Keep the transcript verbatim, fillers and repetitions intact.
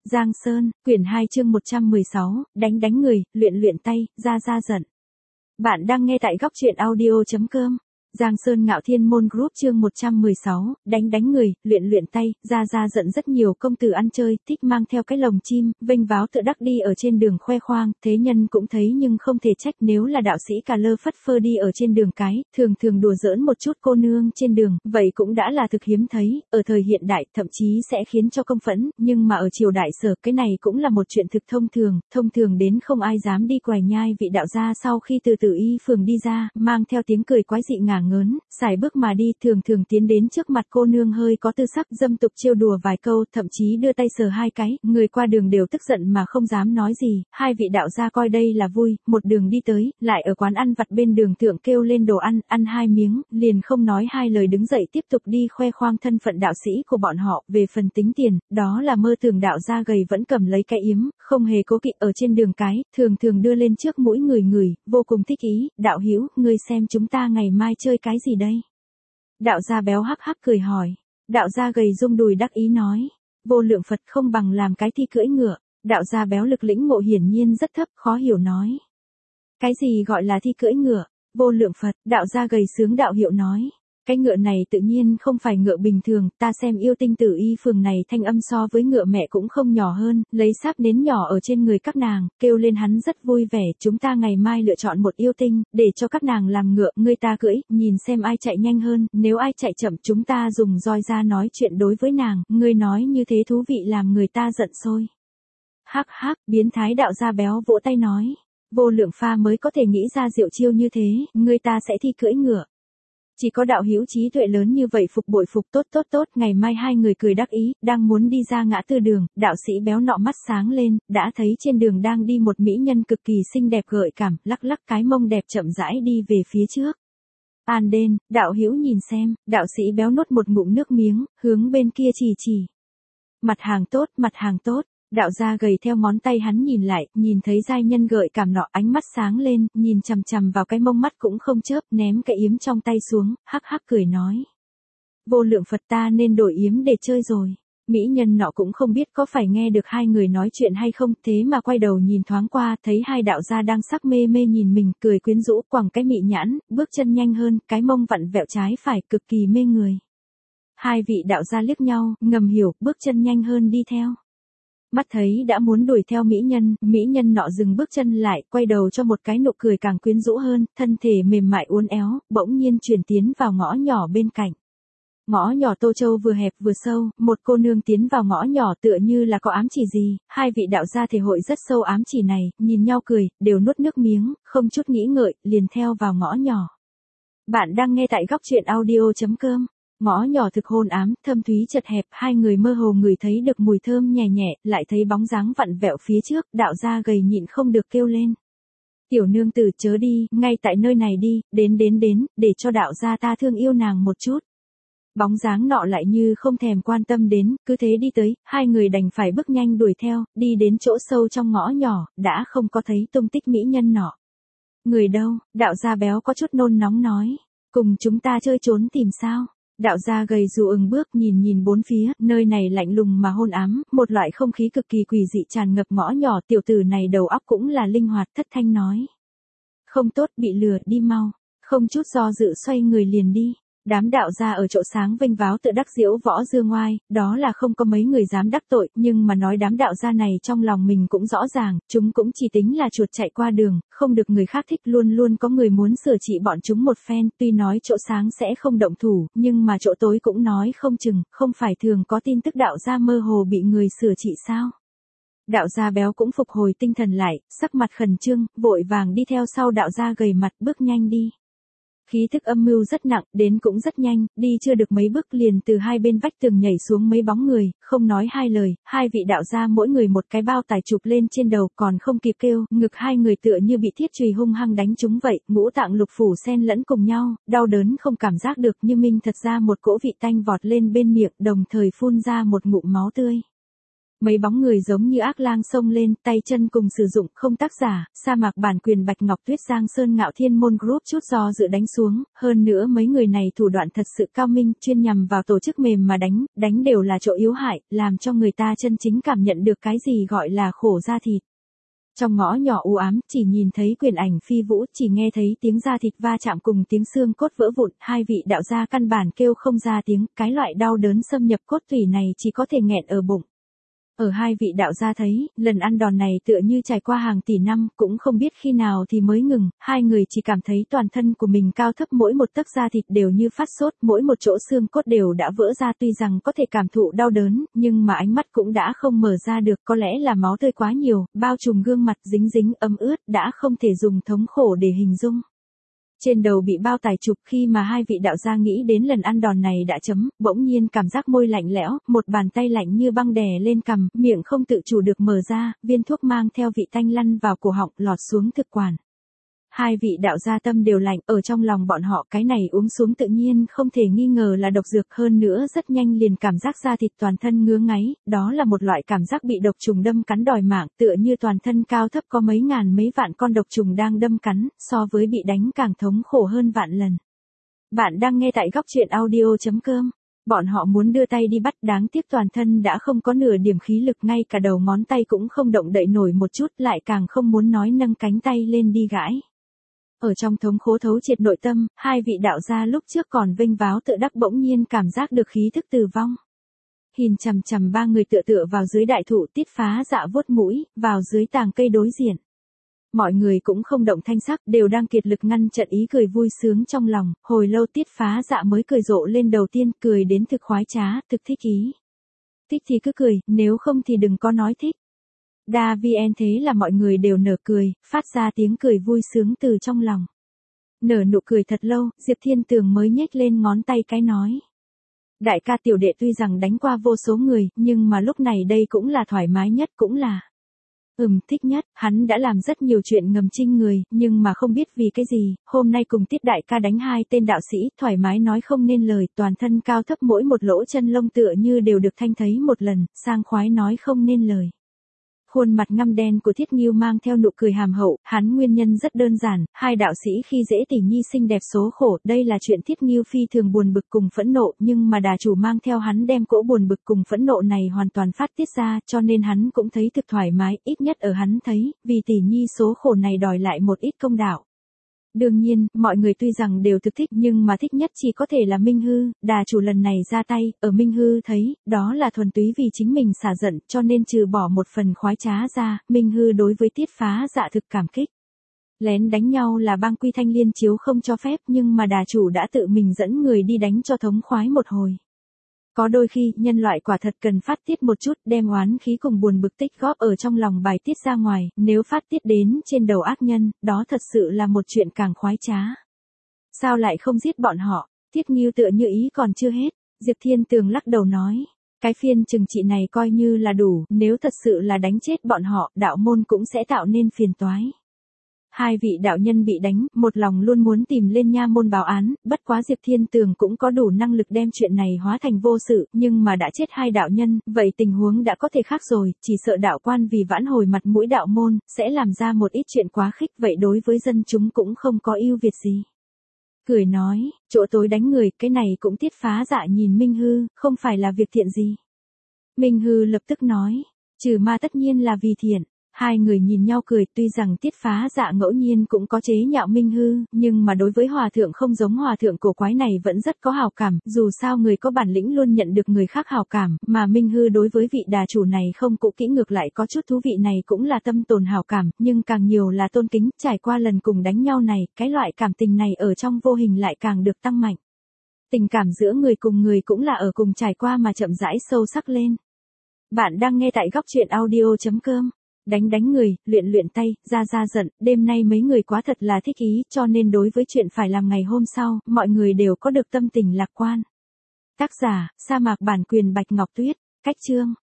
Giang Sơn, quyển hai chương một trăm mười sáu, đánh đánh người, luyện luyện tay, ra ra giận. Bạn đang nghe tại góc truyện audio chấm com. Giang Sơn Ngạo Thiên Môn Group chương một trăm mười sáu, đánh đánh người, luyện luyện tay, ra ra giận. Rất nhiều công tử ăn chơi, thích mang theo cái lồng chim, vênh váo tự đắc đi ở trên đường khoe khoang, thế nhân cũng thấy nhưng không thể trách. Nếu là đạo sĩ cà lơ phất phơ đi ở trên đường cái, thường thường đùa giỡn một chút cô nương trên đường, vậy cũng đã là thực hiếm thấy, ở thời hiện đại, thậm chí sẽ khiến cho công phẫn, nhưng mà ở triều đại Sở, cái này cũng là một chuyện thực thông thường, thông thường đến không ai dám đi quài nhai vị đạo gia. Sau khi từ Tử Y phường đi ra, mang theo tiếng cười quái dị ngả ngớn, xài bước mà đi, thường thường tiến đến trước mặt cô nương hơi có tư sắc, dâm tục trêu đùa vài câu, thậm chí đưa tay sờ hai cái, người qua đường đều tức giận mà không dám nói gì. Hai vị đạo gia coi đây là vui, một đường đi tới, lại ở quán ăn vặt bên đường thượng kêu lên đồ ăn, ăn hai miếng, liền không nói hai lời đứng dậy tiếp tục đi khoe khoang thân phận đạo sĩ của bọn họ. Về phần tính tiền, đó là mơ tưởng đạo gia gầy vẫn cầm lấy cái yếm, không hề cố kỵ ở trên đường cái, thường thường đưa lên trước mũi người người, vô cùng thích ý. Đạo hữu, ngươi xem chúng ta ngày mai chơi cái gì đây? Đạo gia béo hắc hắc cười hỏi. Đạo gia gầy rung đùi đắc ý nói, vô lượng Phật, không bằng làm cái thi cưỡi ngựa. Đạo gia béo lực lĩnh ngộ hiển nhiên rất thấp, khó hiểu nói. Cái gì gọi là thi cưỡi ngựa? Vô lượng Phật, đạo gia gầy sướng đạo hiệu nói. Cái ngựa này tự nhiên không phải ngựa bình thường, ta xem yêu tinh Tử Y phường này thanh âm so với ngựa mẹ cũng không nhỏ hơn, lấy sáp nến nhỏ ở trên người các nàng, kêu lên hắn rất vui vẻ. Chúng ta ngày mai lựa chọn một yêu tinh, để cho các nàng làm ngựa, ngươi ta cưỡi, nhìn xem ai chạy nhanh hơn, nếu ai chạy chậm chúng ta dùng roi ra nói chuyện đối với nàng, ngươi nói như thế thú vị làm người ta giận sôi. Hắc hắc, biến thái đạo gia béo vỗ tay nói, vô lượng pha mới có thể nghĩ ra diệu chiêu như thế, ngươi ta sẽ thi cưỡi ngựa. Chỉ có đạo hữu trí tuệ lớn như vậy, phục bội phục. Tốt tốt tốt. Ngày mai hai người cười đắc ý, đang muốn đi ra ngã tư đường, đạo sĩ béo nọ mắt sáng lên, đã thấy trên đường đang đi một mỹ nhân cực kỳ xinh đẹp gợi cảm, lắc lắc cái mông đẹp chậm rãi đi về phía trước. An đên, đạo hữu nhìn xem. Đạo sĩ béo nuốt một ngụm nước miếng, hướng bên kia chỉ chỉ. Mặt hàng tốt, mặt hàng tốt. Đạo gia gầy theo ngón tay hắn nhìn lại, nhìn thấy giai nhân gợi cảm nọ, ánh mắt sáng lên, nhìn chằm chằm vào cái mông mắt cũng không chớp, ném cái yếm trong tay xuống, hắc hắc cười nói. Vô lượng Phật, ta nên đổi yếm để chơi rồi. Mỹ nhân nọ cũng không biết có phải nghe được hai người nói chuyện hay không, thế mà quay đầu nhìn thoáng qua, thấy hai đạo gia đang sắc mê mê nhìn mình, cười quyến rũ, quẳng cái mị nhãn, bước chân nhanh hơn, cái mông vặn vẹo trái phải, cực kỳ mê người. Hai vị đạo gia liếc nhau, ngầm hiểu, bước chân nhanh hơn đi theo. Mắt thấy đã muốn đuổi theo mỹ nhân, mỹ nhân nọ dừng bước chân lại, quay đầu cho một cái nụ cười càng quyến rũ hơn, thân thể mềm mại uốn éo, bỗng nhiên chuyển tiến vào ngõ nhỏ bên cạnh. Ngõ nhỏ Tô Châu vừa hẹp vừa sâu, một cô nương tiến vào ngõ nhỏ tựa như là có ám chỉ gì, hai vị đạo gia thể hội rất sâu ám chỉ này, nhìn nhau cười, đều nuốt nước miếng, không chút nghĩ ngợi, liền theo vào ngõ nhỏ. Bạn đang nghe tại góc truyện audio chấm com. Ngõ nhỏ thực hôn ám, thâm thúy chật hẹp, hai người mơ hồ ngửi thấy được mùi thơm nhẹ nhẹ, lại thấy bóng dáng vặn vẹo phía trước, đạo gia gầy nhịn không được kêu lên. Tiểu nương tử chớ đi, ngay tại nơi này đi, đến đến đến, để cho đạo gia ta thương yêu nàng một chút. Bóng dáng nọ lại như không thèm quan tâm đến, cứ thế đi tới, hai người đành phải bước nhanh đuổi theo, đi đến chỗ sâu trong ngõ nhỏ, đã không có thấy tung tích mỹ nhân nọ. Người đâu? Đạo gia béo có chút nôn nóng nói, cùng chúng ta chơi trốn tìm sao? Đạo gia gầy dù ừng bước nhìn nhìn bốn phía, nơi này lạnh lùng mà hôn ám, một loại không khí cực kỳ quỷ dị tràn ngập ngõ nhỏ. Tiểu tử này đầu óc cũng là linh hoạt, thất thanh nói. Không tốt, bị lừa, đi mau. Không chút do dự xoay người liền đi. Đám đạo gia ở chỗ sáng vênh váo tự đắc diễu võ dương ngoai, đó là không có mấy người dám đắc tội, nhưng mà nói đám đạo gia này trong lòng mình cũng rõ ràng, chúng cũng chỉ tính là chuột chạy qua đường, không được người khác thích, luôn luôn có người muốn sửa trị bọn chúng một phen, tuy nói chỗ sáng sẽ không động thủ, nhưng mà chỗ tối cũng nói không chừng, không phải thường có tin tức đạo gia mơ hồ bị người sửa trị sao? Đạo gia béo cũng phục hồi tinh thần lại, sắc mặt khẩn trương, vội vàng đi theo sau đạo gia gầy mặt, bước nhanh đi. Khí thức âm mưu rất nặng, đến cũng rất nhanh, đi chưa được mấy bước liền từ hai bên vách tường nhảy xuống mấy bóng người, không nói hai lời, hai vị đạo gia mỗi người một cái bao tải chụp lên trên đầu, còn không kịp kêu, ngực hai người tựa như bị thiết chùy hung hăng đánh trúng vậy, ngũ tạng lục phủ xen lẫn cùng nhau, đau đớn không cảm giác được, nhưng minh thật ra một cỗ vị tanh vọt lên bên miệng, đồng thời phun ra một ngụm máu tươi. Mấy bóng người giống như ác lang xông lên, tay chân cùng sử dụng, không tác giả, sa mạc bản quyền Bạch Ngọc Tuyết Giang Sơn Ngạo Thiên Môn Group chút do dự đánh xuống, hơn nữa mấy người này thủ đoạn thật sự cao minh, chuyên nhằm vào tổ chức mềm mà đánh, đánh đều là chỗ yếu hại, làm cho người ta chân chính cảm nhận được cái gì gọi là khổ da thịt. Trong ngõ nhỏ u ám, chỉ nhìn thấy quyền ảnh phi vũ, chỉ nghe thấy tiếng da thịt va chạm cùng tiếng xương cốt vỡ vụn, hai vị đạo gia căn bản kêu không ra tiếng, cái loại đau đớn xâm nhập cốt tủy này chỉ có thể nghẹn ở bụng. Ở hai vị đạo gia thấy, lần ăn đòn này tựa như trải qua hàng tỷ năm, cũng không biết khi nào thì mới ngừng, hai người chỉ cảm thấy toàn thân của mình cao thấp mỗi một tấc da thịt đều như phát sốt, mỗi một chỗ xương cốt đều đã vỡ ra tuy rằng có thể cảm thụ đau đớn, nhưng mà ánh mắt cũng đã không mở ra được, có lẽ là máu tươi quá nhiều, bao trùm gương mặt dính dính ấm ướt, đã không thể dùng thống khổ để hình dung. Trên đầu bị bao tải chụp khi mà hai vị đạo gia nghĩ đến lần ăn đòn này đã chấm, bỗng nhiên cảm giác môi lạnh lẽo, một bàn tay lạnh như băng đè lên cằm, miệng không tự chủ được mở ra, viên thuốc mang theo vị tanh lăn vào cổ họng lọt xuống thực quản. Hai vị đạo gia tâm đều lạnh, ở trong lòng bọn họ cái này uống xuống tự nhiên không thể nghi ngờ là độc dược, hơn nữa rất nhanh liền cảm giác da thịt toàn thân ngứa ngáy, đó là một loại cảm giác bị độc trùng đâm cắn đòi mạng, tựa như toàn thân cao thấp có mấy ngàn mấy vạn con độc trùng đang đâm cắn, so với bị đánh càng thống khổ hơn vạn lần. Bạn đang nghe tại góc truyện audio chấm com. Bọn họ muốn đưa tay đi bắt, đáng tiếc toàn thân đã không có nửa điểm khí lực, ngay cả đầu ngón tay cũng không động đậy nổi một chút, lại càng không muốn nói nâng cánh tay lên đi gãi. Ở trong thống khổ thấu triệt nội tâm, hai vị đạo gia lúc trước còn vênh váo tự đắc bỗng nhiên cảm giác được khí thức từ vong. Nhìn chằm chằm ba người tựa tựa vào dưới đại thụ, Tiết Phá Dạ vuốt mũi, vào dưới tàng cây đối diện. Mọi người cũng không động thanh sắc, đều đang kiệt lực ngăn chặn ý cười vui sướng trong lòng, hồi lâu Tiết Phá Dạ mới cười rộ lên đầu tiên, cười đến thực khoái trá, thực thích ý. Thích thì cứ cười, nếu không thì đừng có nói thích. Đa vn thế là mọi người đều nở cười, phát ra tiếng cười vui sướng từ trong lòng. Nở nụ cười thật lâu, Diệp Thiên Tường mới nhếch lên ngón tay cái nói. Đại ca tiểu đệ tuy rằng đánh qua vô số người, nhưng mà lúc này đây cũng là thoải mái nhất, cũng là ừm thích nhất, hắn đã làm rất nhiều chuyện ngầm chinh người, nhưng mà không biết vì cái gì, hôm nay cùng Tiết đại ca đánh hai tên đạo sĩ, thoải mái nói không nên lời, toàn thân cao thấp mỗi một lỗ chân lông tựa như đều được thanh thấy một lần, sang khoái nói không nên lời. Khuôn mặt ngăm đen của Thiết Ngưu mang theo nụ cười hàm hậu, hắn nguyên nhân rất đơn giản, hai đạo sĩ khi dễ tỷ nhi xinh đẹp số khổ, đây là chuyện Thiết Ngưu phi thường buồn bực cùng phẫn nộ, nhưng mà đà chủ mang theo hắn đem cỗ buồn bực cùng phẫn nộ này hoàn toàn phát tiết ra, cho nên hắn cũng thấy thực thoải mái, ít nhất ở hắn thấy, vì tỷ nhi số khổ này đòi lại một ít công đạo. Đương nhiên, mọi người tuy rằng đều thực thích nhưng mà thích nhất chỉ có thể là Minh Hư, đà chủ lần này ra tay, ở Minh Hư thấy, đó là thuần túy vì chính mình xả giận, cho nên trừ bỏ một phần khoái trá ra, Minh Hư đối với Tiết Phá Dạ thực cảm kích. Lén đánh nhau là bang quy thanh liên chiếu không cho phép nhưng mà đà chủ đã tự mình dẫn người đi đánh cho thống khoái một hồi. Có đôi khi, nhân loại quả thật cần phát tiết một chút, đem oán khí cùng buồn bực tích góp ở trong lòng bài tiết ra ngoài, nếu phát tiết đến trên đầu ác nhân, đó thật sự là một chuyện càng khoái trá. Sao lại không giết bọn họ? Thiết Ngưu tựa như ý còn chưa hết, Diệp Thiên Tường lắc đầu nói. Cái phiên trừng trị này coi như là đủ, nếu thật sự là đánh chết bọn họ, đạo môn cũng sẽ tạo nên phiền toái. Hai vị đạo nhân bị đánh, một lòng luôn muốn tìm lên nha môn báo án, bất quá Diệp Thiên Tường cũng có đủ năng lực đem chuyện này hóa thành vô sự, nhưng mà đã chết hai đạo nhân, vậy tình huống đã có thể khác rồi, chỉ sợ đạo quan vì vãn hồi mặt mũi đạo môn, sẽ làm ra một ít chuyện quá khích, vậy đối với dân chúng cũng không có ưu việt gì. Cười nói, chỗ tối đánh người, cái này cũng Tiết Phá Dạ nhìn Minh Hư, không phải là việc thiện gì. Minh Hư lập tức nói, trừ ma tất nhiên là vì thiện. Hai người nhìn nhau cười, tuy rằng Tiết Phá Dạ ngẫu nhiên cũng có chế nhạo Minh Hư, nhưng mà đối với hòa thượng không giống hòa thượng cổ quái này vẫn rất có hào cảm, dù sao người có bản lĩnh luôn nhận được người khác hào cảm, mà Minh Hư đối với vị đà chủ này không cũ kỹ, ngược lại có chút thú vị này cũng là tâm tồn hào cảm, nhưng càng nhiều là tôn kính, trải qua lần cùng đánh nhau này, cái loại cảm tình này ở trong vô hình lại càng được tăng mạnh. Tình cảm giữa người cùng người cũng là ở cùng trải qua mà chậm rãi sâu sắc lên. Bạn đang nghe tại góc truyện audio chấm com. Đánh đánh người, luyện luyện tay, ra ra giận, đêm nay mấy người quá thật là thích ý, cho nên đối với chuyện phải làm ngày hôm sau, mọi người đều có được tâm tình lạc quan. Tác giả, sa mạc bản quyền Bạch Ngọc Tuyết, cách chương.